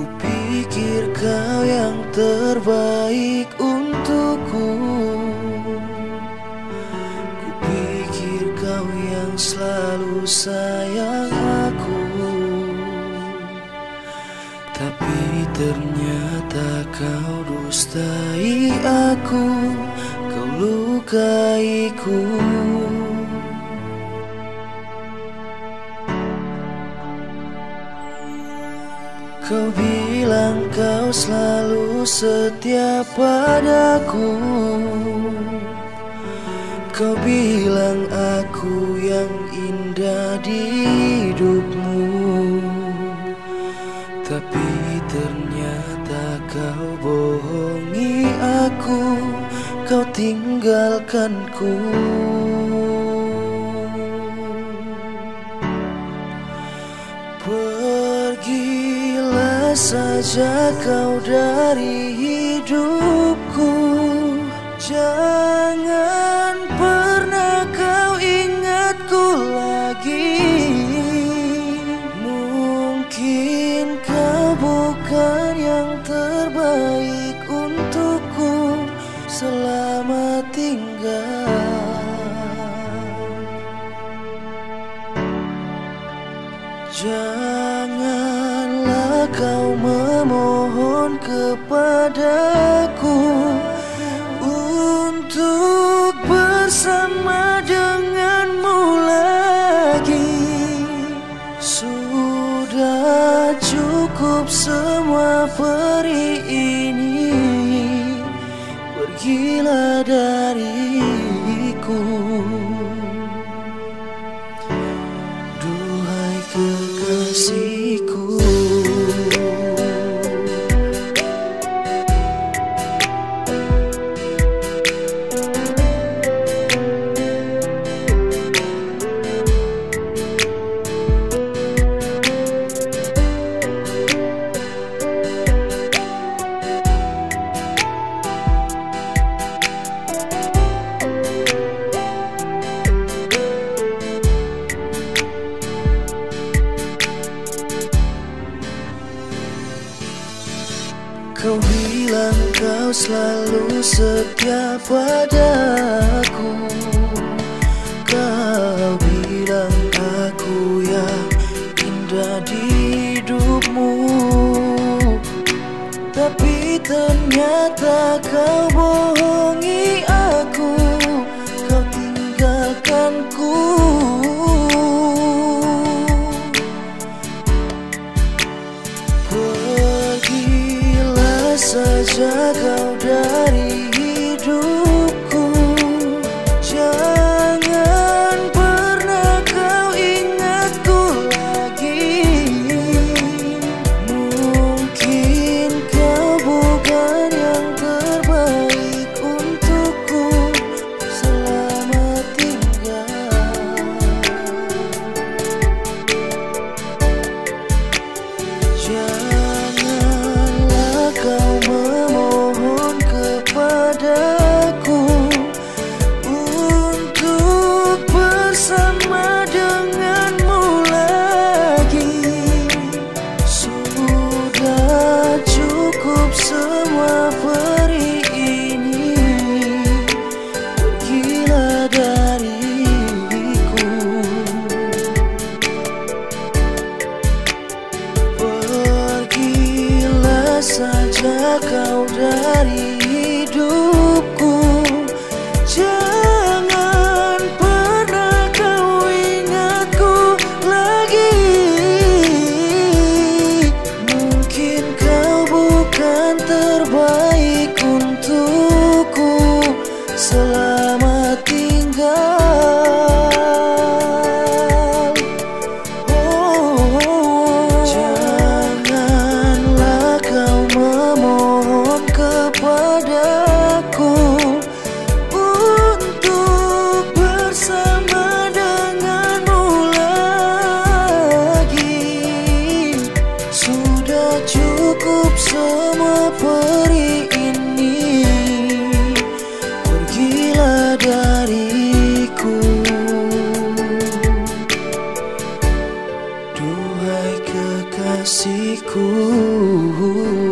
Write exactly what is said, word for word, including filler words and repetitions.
Kupikir kau yang terbaik untukku. Kupikir kau yang selalu sayang aku. Tapi ternyata kau dustai aku, kau lukaiku. Kau bilang kau selalu setia padaku. Kau bilang aku yang indah di hidupmu. Tapi ternyata kau bohongi aku, kau tinggalkanku. Pergilah saja kau dari hidupku. Jangan pernah kau ingatku lagi. Mungkin kau bukan yang terbaik untukku. Selamat tinggal. Janganlah kau memohon kepadaku untuk bersama denganmu lagi. Sudah cukup semua peri ini, pergilah dariku. Duhai kekasihku, kau bilang kau selalu setia padaku. Kau bilang aku yang indah di hidupmu. Tapi ternyata kau bohongi aku, kau tinggalkanku. Saja kau dari hidupku. Jangan pernah kau ingatku lagi. Mungkin kau bukan yang terbaik untukku. Selamat tinggal. Janganlah kau memohon kepadaku untuk bersama denganmu lagi. Sudah cukup semua peri ini, pergilah dariku. Pergilah saja kau dari hidupku. Jangan pernah kau ingatku lagi. Mungkin kau bukan terbaik untukku. Selamat tinggal. Oh, janganlah kau memohon kepadaku untuk bersama denganmu lagi. Sudah cukup semua peri ini, pergilah dariku. Duhai kekasihku. aku.